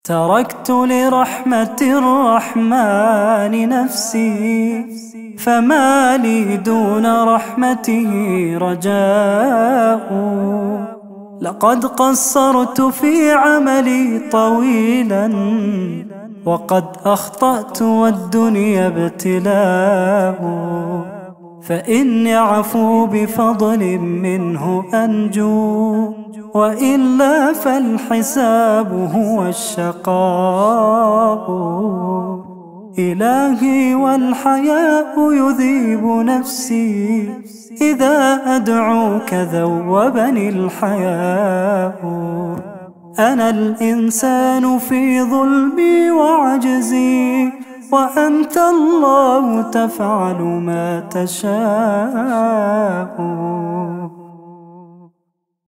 تركت لرحمة الرحمن نفسي، فما لي دون رحمته رجاء. لقد قصرت في عملي طويلا، وقد أخطأت والدنيا ابتلاء. فإن يعفو بفضل منه أنجو، وإلا فالحساب هو الشقاء. إلهي والحياء يذيب نفسي، إذا أدعوك ذوبني الحياء. أنا الإنسان في ظلمي وعجزي، وأنت الله تفعل ما تشاء.